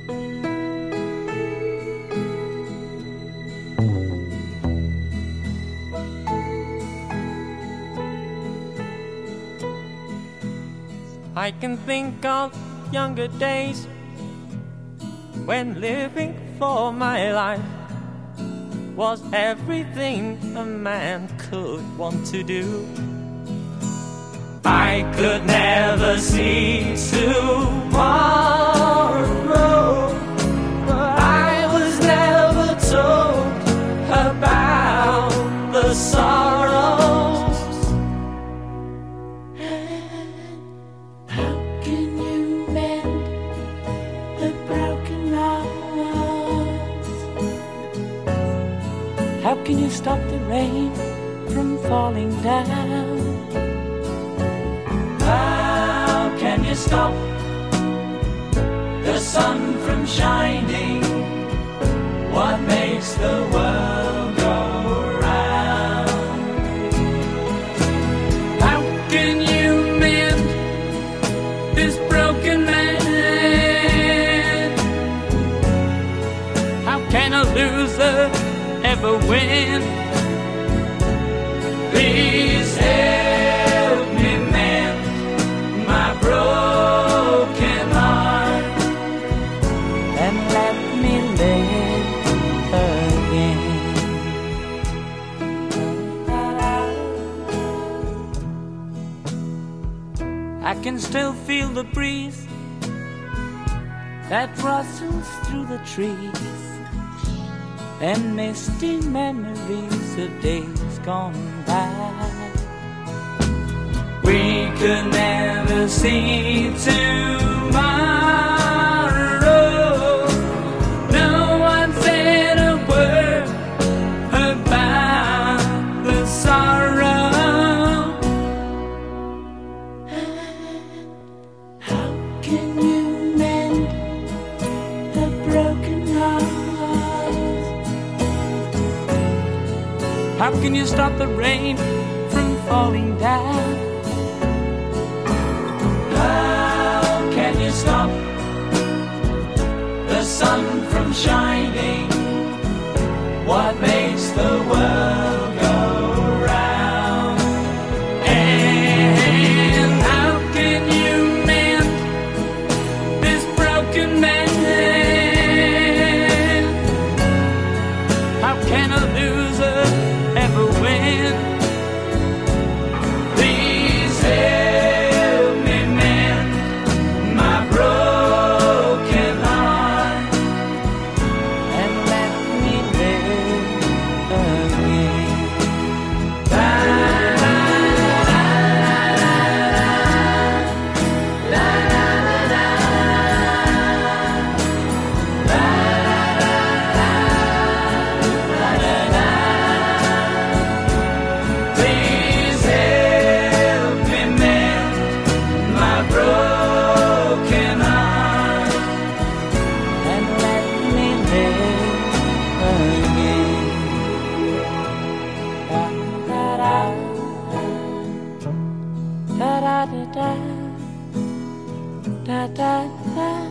I can think of younger days when living for my life was everything a man could want to do. I could never see tomorrow, but I was never told about the sorrows. How can you mend a broken heart? How can you stop the rain from falling down? How can you stop the sun from shining? What makes the world go round? How can you mend this broken man? How can a loser ever win? Please help me mend my broken heart and let me live again. I can still feel the breeze that rustles through the trees and misty memories of days gone by. we could never see tomorrow. No one said a word about the sorrow. How can you mend a broken heart? How can you stop the rain from falling down? How can you stop the sun from shining? What makes the world go round? And how can you mend this broken man? How can a loser ever win? Please help me mend my broken heart And let me live again. Please help me mend my broken heart And let me live again. Da da da da da da da da da.